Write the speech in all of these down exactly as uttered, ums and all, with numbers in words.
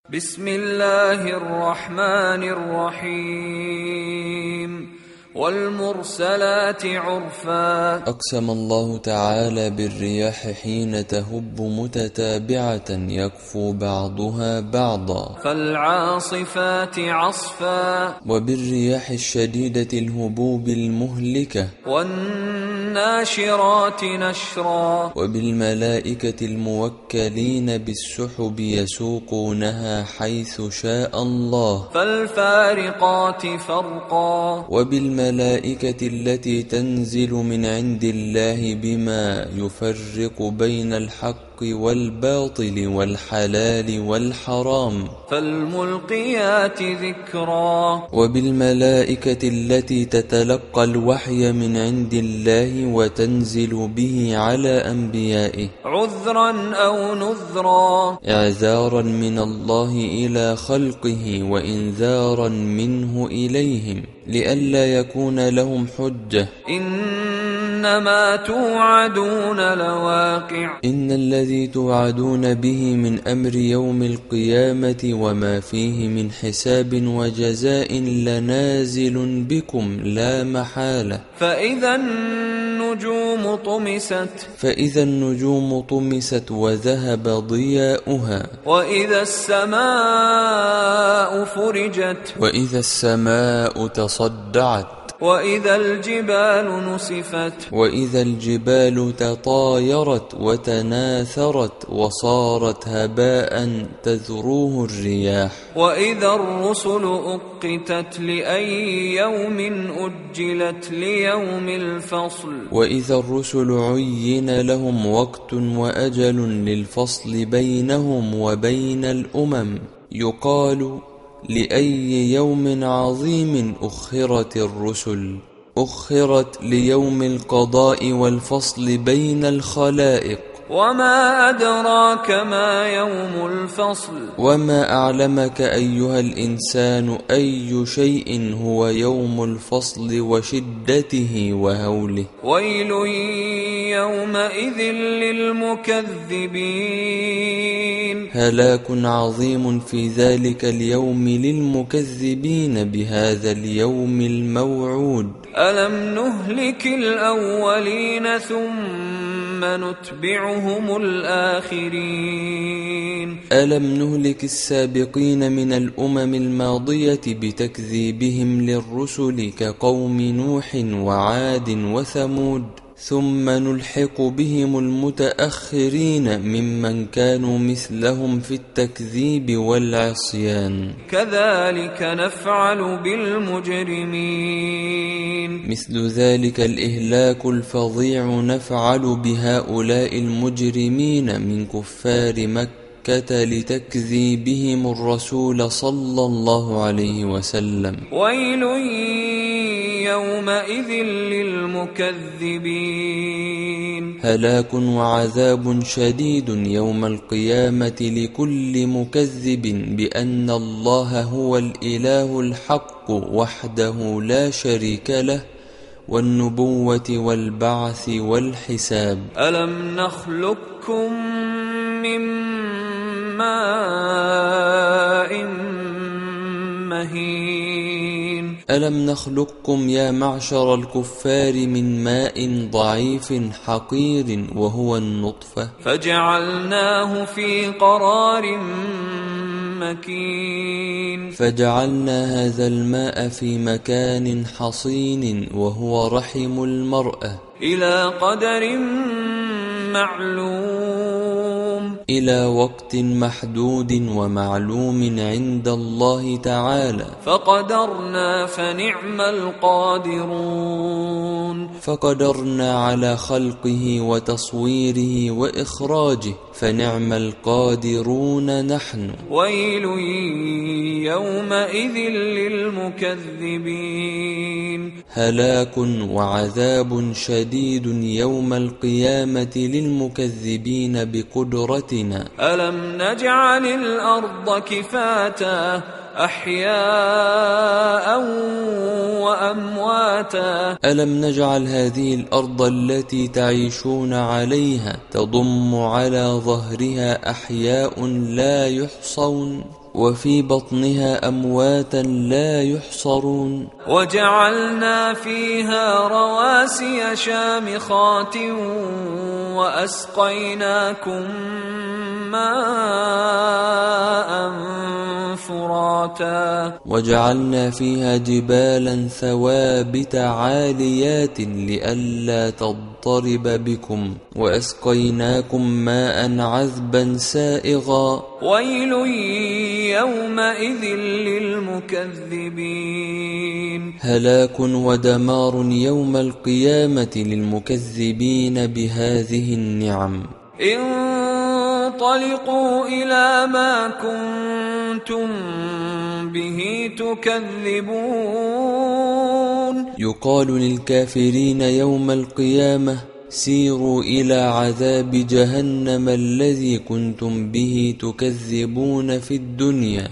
بسم الله الرحمن الرحيم والمرسلات عرفا. أقسم الله تعالى بالرياح حين تهب متتابعة يكفو بعضها بعضا، فالعاصفات عصفا، وبالرياح الشديدة الهبوب المهلكة، والناشرات نشرا، وبالملائكة الموكلين بالسحب يسوقونها حيث شاء الله، فالفارقات فرقا، وبالملائكة الملائكة التي تنزل من عند الله بما يفرق بين الحق والباطل والحلال والحرام، فالملقيات ذكرا، وبالملائكة التي تتلقى الوحي من عند الله وتنزل به على أنبيائه عذرا أو نذرا، إعذارا من الله إلى خلقه وإنذارا منه إليهم لئلا يكون لهم حجة. إنما توعدون لواقع، إن الذي توعدون به من أمر يوم القيامة وما فيه من حساب وجزاء لنازل بكم لا محالة. فإذا النجوم طمست، فإذا النجوم طمست وذهب ضياؤها، وإذا السماء فرجت، وإذا السماء تصدعت، وإذا الجبال نسفت، وإذا الجبال تطايرت وتناثرت وصارت هباء تذروه الرياح، وإذا الرسل أقتت لأي يوم أجلت ليوم الفصل، وإذا الرسل عين لهم وقت وأجل للفصل بينهم وبين الأمم، يقال لأي يوم عظيم أخرت الرسل، أخرت ليوم القضاء والفصل بين الخلائق. وما أدراك ما يوم الفصل، وما أعلمك أيها الإنسان أي شيء هو يوم الفصل وشدته وهوله. ويل يومئذ للمكذبين، هلاك عظيم في ذلك اليوم للمكذبين بهذا اليوم الموعود. ألم نهلك الأولين ثم نتبعهم الآخرين. ألم نهلك السابقين من الأمم الماضية بتكذيبهم للرسل كقوم نوح وعاد وثمود، ثم نلحق بهم المتأخرين ممن كانوا مثلهم في التكذيب والعصيان. كذلك نفعل بالمجرمين، مثل ذلك الإهلاك الفظيع نفعل بهؤلاء المجرمين من كفار مكة لتكذيبهم الرسول صلى الله عليه وسلم. ويل يومئذ للمكذبين، هلاك وعذاب شديد يوم القيامة لكل مكذب بأن الله هو الإله الحق وحده لا شريك له، والنبوة والبعث والحساب. ألم نخلقكم من ماء مهين، ألم نخلقكم يا معشر الكفار من ماء ضعيف حقير وهو النطفة، فجعلناه في قرار مكين، فجعلنا هذا الماء في مكان حصين وهو رحم المرأة، إلى قدر معلوم، إلى وقت محدود ومعلوم عند الله تعالى. فقدرنا فنعم القادرون، فقدرنا على خلقه وتصويره وإخراجه فنعم القادرون نحن. ويل يومئذ للمكذبين، هلاك وعذاب شديد يوم القيامة للمكذبين بقدرتنا. ألم نجعل الأرض كفاتا أحياء وأمواتا، ألم نجعل هذه الأرض التي تعيشون عليها تضم على ظهرها أحياء لا يحصون، وفي بطنها أمواتا لا يحصرون وجعلنا فيها رواسي شامخات وأسقيناكم ماء فراتا وجعلنا فيها جبالا ثوابت عاليات لئلا تضطرب بكم وأسقيناكم ماء عذبا سائغا ويل يومئذ للمكذبين هلاك ودمار يوم القيامة للمكذبين بهذه النعم انطلقوا إلى ما كنتم به تكذبون يقال للكافرين يوم القيامة سيروا إلى عذاب جهنم الذي كنتم به تكذبون في الدنيا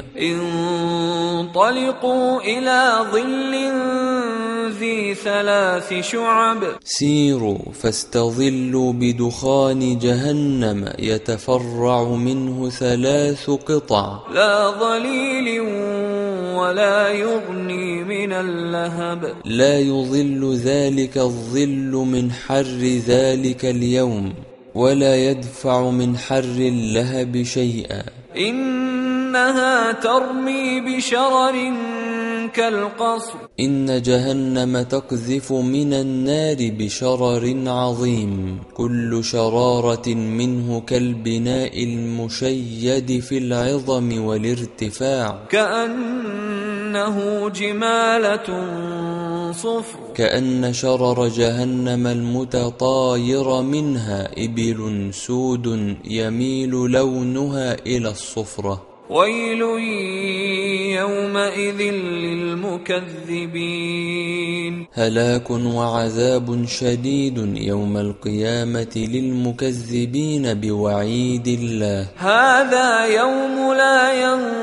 انطلقوا إلى ظل ذي ثلاث شعب سيروا فاستظلوا بدخان جهنم يتفرع منه ثلاث قطع لا ظليل ولا يغني من اللهب لا يظل ذلك الظل من حر ذلك اليوم ولا يدفع من حر اللهب شيئا إنها ترمي بشرر كالقصر إن جهنم تقذف من النار بشرر عظيم كل شرارة منه كالبناء المشيد في العظم والارتفاع كأنه جمالة صفر كأن شرر جهنم المتطاير منها إبل سود يميل لونها إلى الصفرة ويل يومئذ للمكذبين هلاك وعذاب شديد يوم القيامة للمكذبين بوعيد الله هذا يوم لا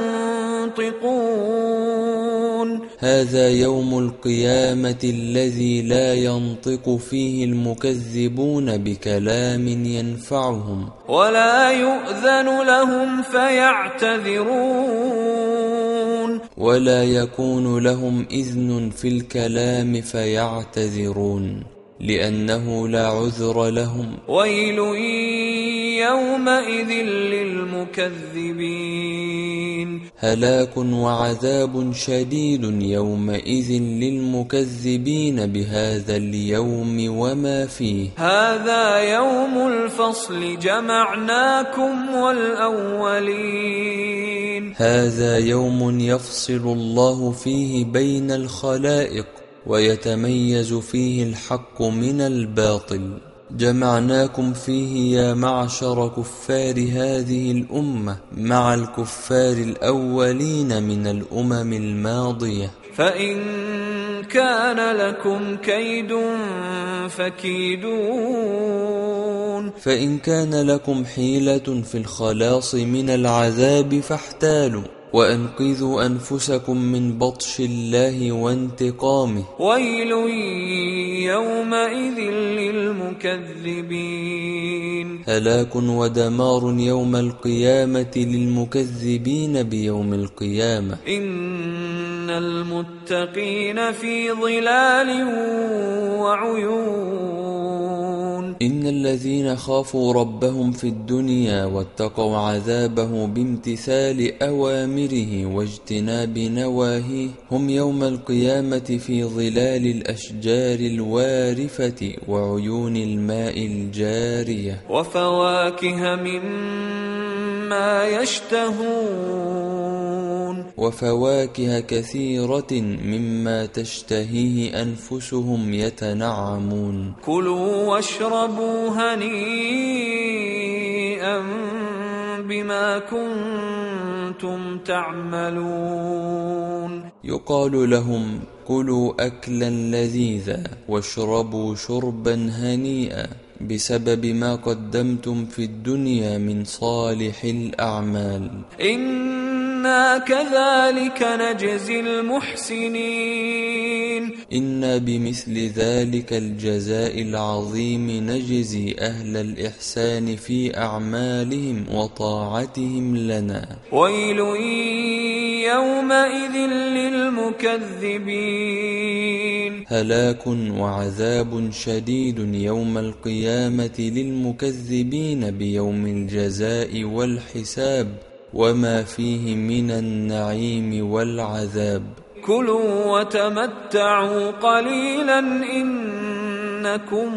ينطقون هذا يوم القيامة الذي لا ينطق فيه المكذبون بكلام ينفعهم ولا يؤذن لهم فيعتذرون ولا يكون لهم إذن في الكلام فيعتذرون لأنه لا عذر لهم ويل يومئذ للمكذبين هلاك وعذاب شديد يومئذ للمكذبين بهذا اليوم وما فيه هذا يوم الفصل جمعناكم والأولين هذا يوم يفصل الله فيه بين الخلائق ويتميز فيه الحق من الباطل جمعناكم فيه يا معشر كفار هذه الأمة مع الكفار الأولين من الأمم الماضية فإن كان لكم كيد فكيدون فإن كان لكم حيلة في الخلاص من العذاب فاحتالوا وأنقذوا أنفسكم من بطش الله وانتقامه ويل يومئذ للمكذبين هلاك ودمار يوم القيامة للمكذبين بيوم القيامة إن المتقين في ظلال وعيون إن الذين خافوا ربهم في الدنيا واتقوا عذابه بامتثال أوامره واجتناب نواهيه هم يوم القيامة في ظلال الأشجار الوارفة وعيون الماء الجارية وفواكه مما يشتهون وفواكه كثيرة مما تشتهيه أنفسهم يتنعمون كلوا واشربوا هنيئا بما كنتم تعملون يقال لهم كلوا أكلا لذيذا واشربوا شربا هنيئا بسبب ما قدمتم في الدنيا من صالح الأعمال إن إنا كذلك نجزي المحسنين إنا بمثل ذلك الجزاء العظيم نجزي أهل الإحسان في أعمالهم وطاعتهم لنا. ويل يومئذ للمكذبين هلاك وعذاب شديد يوم القيامة للمكذبين بيوم الجزاء والحساب وما فيه من النعيم والعذاب. كلوا وتمتعوا قليلا إنكم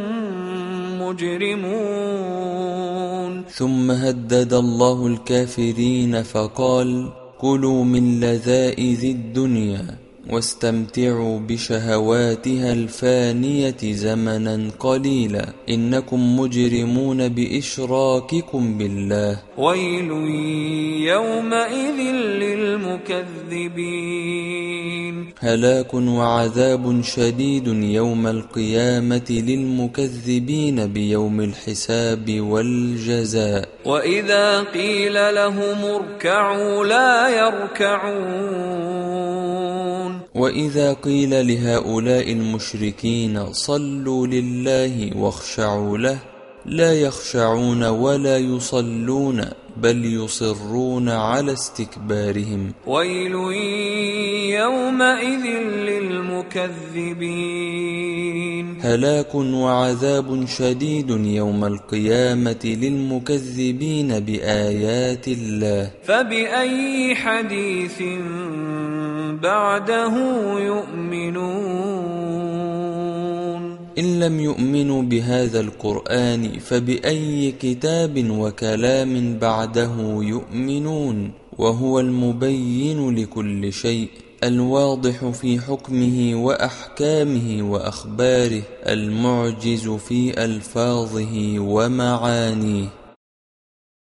مجرمون. ثم هدد الله الكافرين فقال: كلوا من لذائذ الدنيا واستمتعوا بشهواتها الفانية زمنا قليلا إنكم مجرمون بإشراككم بالله. ويل يومئذ للمكذبين. هلاك وعذاب شديد يوم القيامة للمكذبين بيوم الحساب والجزاء. وإذا قيل لهم اركعوا لا يركعون. وإذا قيل لهؤلاء المشركين صلوا لله واخشعوا له لا يخشعون ولا يصلون بل يصرون على استكبارهم. ويل يومئذ للمكذبين. هلاك وعذاب شديد يوم القيامة للمكذبين بآيات الله. فبأي حديث بعده يؤمنون. إن لم يؤمنوا بهذا القرآن فبأي كتاب وكلام بعده يؤمنون، وهو المبين لكل شيء الواضح في حكمه وأحكامه وأخباره المعجز في ألفاظه ومعانيه.